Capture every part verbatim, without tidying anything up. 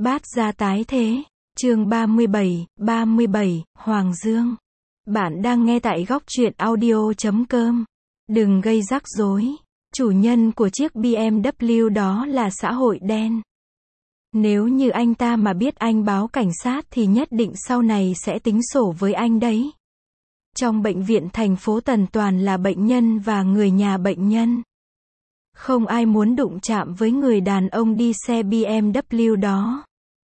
Bát gia tái thế. Chương ba mươi bảy, ba mươi bảy, Hoàng Dương. Bạn đang nghe tại góc truyện audio chấm com. Đừng gây rắc rối. Chủ nhân của chiếc bê em vê đó là xã hội đen. Nếu như anh ta mà biết anh báo cảnh sát thì nhất định sau này sẽ tính sổ với anh đấy. Trong bệnh viện thành phố Tần toàn là bệnh nhân và người nhà bệnh nhân. Không ai muốn đụng chạm với người đàn ông đi xe bê em vê đó.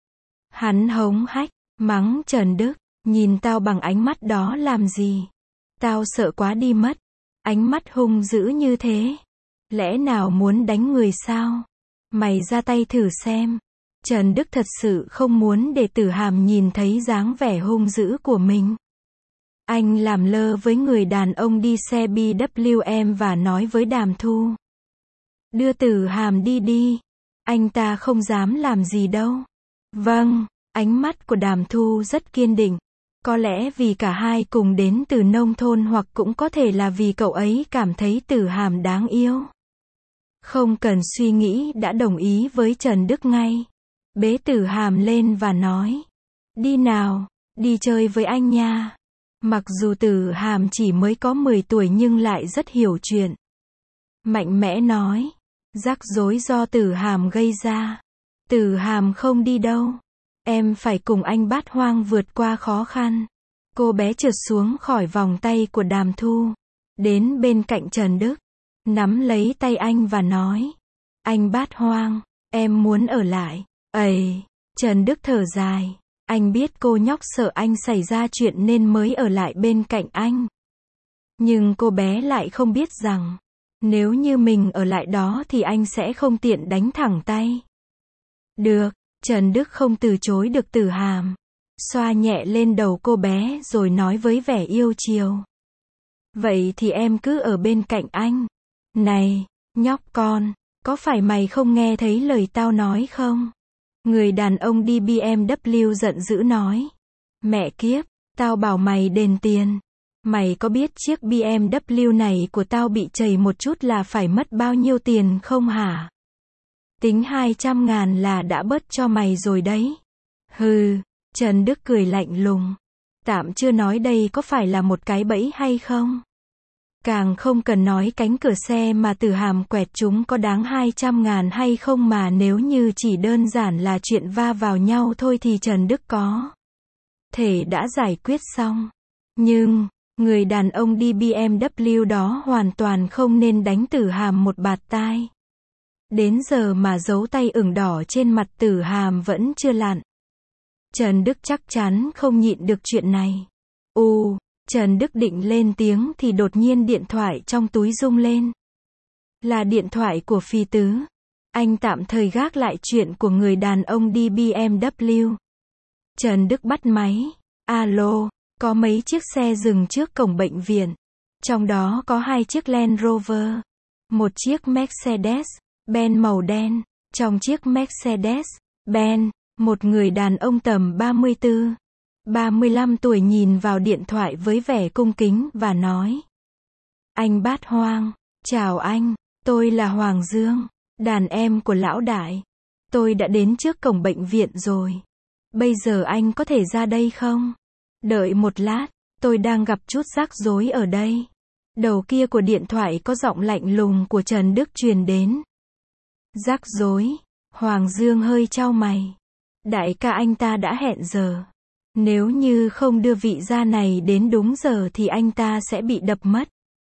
Hắn hống hách, mắng Trần Đức, nhìn tao bằng ánh mắt đó làm gì? Tao sợ quá đi mất. Ánh mắt hung dữ như thế. Lẽ nào muốn đánh người sao? Mày ra tay thử xem. Trần Đức thật sự không muốn để Tử Hàm nhìn thấy dáng vẻ hung dữ của mình. Anh làm lơ với người đàn ông đi xe bê em và nói với Đàm Thu. Đưa Tử Hàm đi đi. Anh ta không dám làm gì đâu. Vâng, ánh mắt của Đàm Thu rất kiên định. Có lẽ vì cả hai cùng đến từ nông thôn hoặc cũng có thể là vì cậu ấy cảm thấy Tử Hàm đáng yêu. Không cần suy nghĩ đã đồng ý với Trần Đức ngay. Bế Tử Hàm lên và nói. Đi nào, đi chơi với anh nha. Mặc dù Tử Hàm chỉ mới có mười tuổi nhưng lại rất hiểu chuyện. Mạnh mẽ nói. Rắc rối do Tử Hàm gây ra. Tử Hàm không đi đâu. Em phải cùng anh Bát Hoang vượt qua khó khăn. Cô bé trượt xuống khỏi vòng tay của Đàm Thu. Đến bên cạnh Trần Đức. Nắm lấy tay anh và nói. Anh Bát Hoang, em muốn ở lại. Ây, Trần Đức thở dài. Anh biết cô nhóc sợ anh xảy ra chuyện nên mới ở lại bên cạnh anh. Nhưng cô bé lại không biết rằng. Nếu như mình ở lại đó thì anh sẽ không tiện đánh thẳng tay. Được, Trần Đức không từ chối được Tử Hàm. Xoa nhẹ lên đầu cô bé rồi nói với vẻ yêu chiều. Vậy thì em cứ ở bên cạnh anh. Này, nhóc con, có phải mày không nghe thấy lời tao nói không? Người đàn ông đi bê em vê giận dữ nói. Mẹ kiếp, tao bảo mày đền tiền. Mày có biết chiếc bê em vê này của tao bị trầy một chút là phải mất bao nhiêu tiền không hả? Tính hai trăm ngàn là đã bớt cho mày rồi đấy. Hừ, Trần Đức cười lạnh lùng. Tạm chưa nói đây có phải là một cái bẫy hay không? Càng không cần nói cánh cửa xe mà Tử Hàm quẹt chúng có đáng hai trăm ngàn hay không mà nếu như chỉ đơn giản là chuyện va vào nhau thôi thì Trần Đức có thể đã giải quyết xong. Nhưng, người đàn ông đi bê em vê đó hoàn toàn không nên đánh Tử Hàm một bạt tai. Đến giờ mà dấu tay ửng đỏ trên mặt Tử Hàm vẫn chưa lặn. Trần Đức chắc chắn không nhịn được chuyện này. U, Trần Đức định lên tiếng thì đột nhiên điện thoại trong túi rung lên. Là điện thoại của Phi Tứ. Anh tạm thời gác lại chuyện của người đàn ông đi bê em vê. Trần Đức bắt máy. Alo, có mấy chiếc xe dừng trước cổng bệnh viện. Trong đó có hai chiếc Land Rover. Một chiếc Mercedes-Benz màu đen. Trong chiếc Mercedes-Benz, một người đàn ông tầm ba mươi tư, ba mươi lăm tuổi nhìn vào điện thoại với vẻ cung kính và nói. Anh Bát Hoang, chào anh, tôi là Hoàng Dương, đàn em của lão đại. Tôi đã đến trước cổng bệnh viện rồi. Bây giờ anh có thể ra đây không? Đợi một lát, tôi đang gặp chút rắc rối ở đây. Đầu kia của điện thoại có giọng lạnh lùng của Trần Đức truyền đến. Rắc rối? Hoàng Dương hơi chau mày. Đại ca anh ta đã hẹn giờ. Nếu như không đưa vị gia này đến đúng giờ thì anh ta sẽ bị đập mất.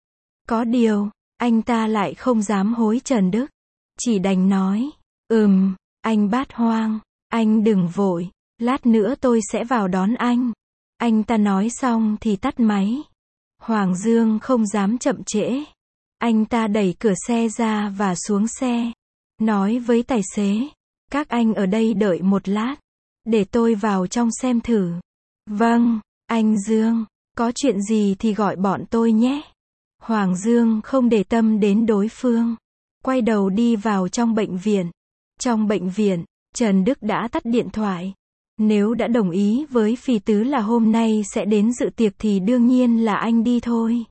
Có điều, anh ta lại không dám hối Trần Đức. Chỉ đành nói. Ừm, anh Bát Hoang, anh đừng vội. Lát nữa tôi sẽ vào đón anh. Anh ta nói xong thì tắt máy. Hoàng Dương không dám chậm trễ. Anh ta đẩy cửa xe ra và xuống xe. Nói với tài xế. Các anh ở đây đợi một lát. Để tôi vào trong xem thử. Vâng, anh Dương. Có chuyện gì thì gọi bọn tôi nhé. Hoàng Dương không để tâm đến đối phương. Quay đầu đi vào trong bệnh viện. Trong bệnh viện, Trần Đức đã tắt điện thoại. Nếu đã đồng ý với Phi Tứ là hôm nay sẽ đến dự tiệc thì đương nhiên là anh đi thôi.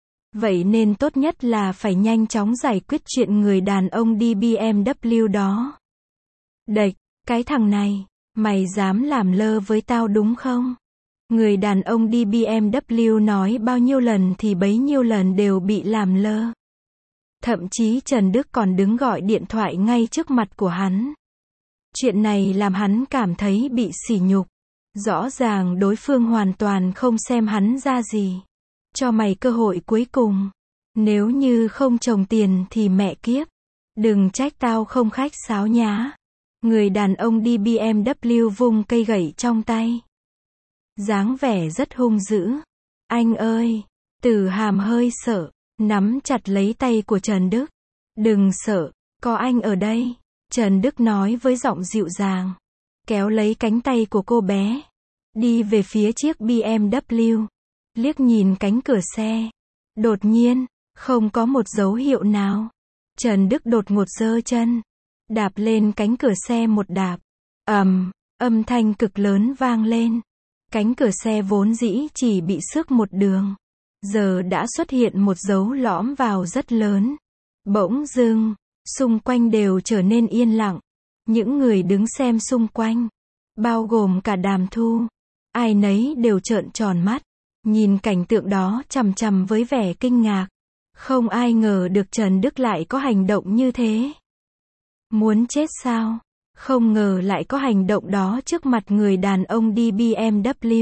Vậy nên tốt nhất là phải nhanh chóng giải quyết chuyện người đàn ông đi bê em vê đó. Đệch, cái thằng này, Mày dám làm lơ với tao đúng không? Người đàn ông đi bê em vê nói bao nhiêu lần thì bấy nhiêu lần đều bị làm lơ. Thậm chí Trần Đức còn đứng gọi điện thoại ngay trước mặt của hắn. Chuyện này làm hắn cảm thấy bị sỉ nhục. Rõ ràng đối phương hoàn toàn không xem hắn ra gì. Cho mày cơ hội cuối cùng. Nếu như không trồng tiền thì mẹ kiếp. Đừng trách tao không khách sáo nhá. Người đàn ông đi bê em vê vung cây gậy trong tay. Dáng vẻ rất hung dữ. Anh ơi! Từ Hàm hơi sợ, nắm chặt lấy tay của Trần Đức. Đừng sợ, có anh ở đây. Trần Đức nói với giọng dịu dàng. Kéo lấy cánh tay của cô bé. Đi về phía chiếc bê em vê. Liếc nhìn cánh cửa xe. Đột nhiên, không có một dấu hiệu nào. Trần Đức đột ngột giơ chân. Đạp lên cánh cửa xe một đạp. ầm, âm thanh cực lớn vang lên. Cánh cửa xe vốn dĩ chỉ bị xước một đường. Giờ đã xuất hiện một dấu lõm vào rất lớn. Bỗng dưng, xung quanh đều trở nên yên lặng. Những người đứng xem xung quanh, bao gồm cả Đàm Thu, ai nấy đều trợn tròn mắt, nhìn cảnh tượng đó chằm chằm với vẻ kinh ngạc. Không ai ngờ được Trần Đức lại có hành động như thế. Muốn chết sao? Không ngờ lại có hành động đó trước mặt người đàn ông đi bê em vê.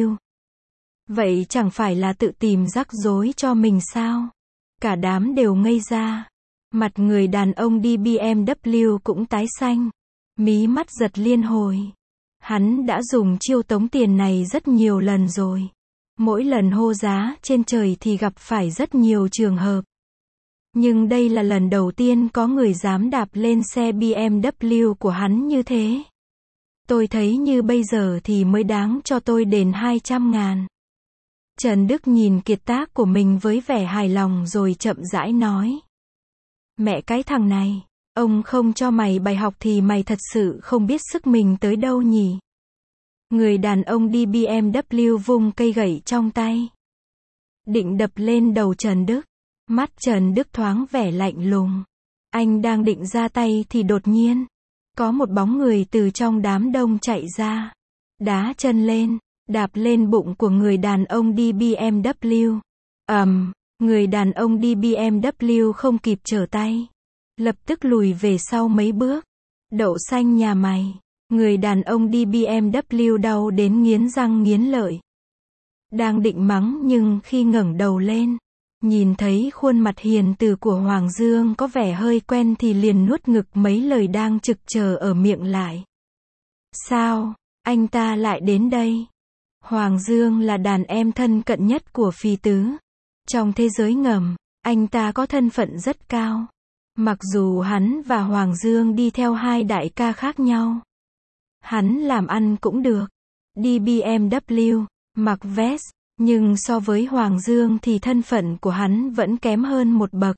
Vậy chẳng phải là tự tìm rắc rối cho mình sao? Cả đám đều ngây ra. Mặt người đàn ông đi bê em vê cũng tái xanh. Mí mắt giật liên hồi. Hắn đã dùng chiêu tống tiền này rất nhiều lần rồi. Mỗi lần hô giá trên trời thì gặp phải rất nhiều trường hợp. Nhưng đây là lần đầu tiên có người dám đạp lên xe bê em vê của hắn như thế. Tôi thấy như bây giờ thì mới đáng cho tôi đền hai trăm ngàn. Trần Đức nhìn kiệt tác của mình với vẻ hài lòng rồi chậm rãi nói. Mẹ cái thằng này, ông không cho mày bài học thì mày thật sự không biết sức mình tới đâu nhỉ. Người đàn ông đi bê em vê vung cây gậy trong tay. Định đập lên đầu Trần Đức. Mắt Trần Đức thoáng vẻ lạnh lùng. Anh đang định ra tay thì đột nhiên, có một bóng người từ trong đám đông chạy ra. Đá chân lên, đạp lên bụng của người đàn ông đi bê em vê. ầm, người đàn ông đi bê em vê không kịp trở tay. Lập tức lùi về sau mấy bước. Đậu xanh nhà mày. Người đàn ông đi bê em vê đau đến nghiến răng nghiến lợi. Đang định mắng nhưng khi ngẩng đầu lên, nhìn thấy khuôn mặt hiền từ của Hoàng Dương có vẻ hơi quen thì liền nuốt ngực mấy lời đang trực chờ ở miệng lại. Sao, anh ta lại đến đây? Hoàng Dương là đàn em thân cận nhất của Phi Tứ. Trong thế giới ngầm, anh ta có thân phận rất cao. Mặc dù hắn và Hoàng Dương đi theo hai đại ca khác nhau. Hắn làm ăn cũng được. Đi bê em vê, mặc vest. Nhưng so với Hoàng Dương thì thân phận của hắn vẫn kém hơn một bậc.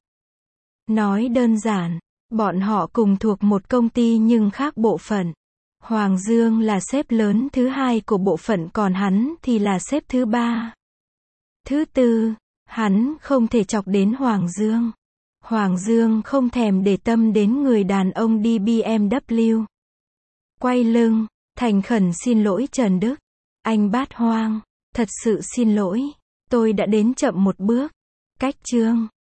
Nói đơn giản, bọn họ cùng thuộc một công ty nhưng khác bộ phận. Hoàng Dương là sếp lớn thứ hai của bộ phận còn hắn thì là sếp thứ ba. Thứ tư, hắn không thể chọc đến Hoàng Dương. Hoàng Dương không thèm để tâm đến người đàn ông đi bê em vê. Quay lưng, thành khẩn xin lỗi Trần Đức. Anh Bát Hoang. Thật sự xin lỗi, tôi đã đến chậm một bước. Cách chương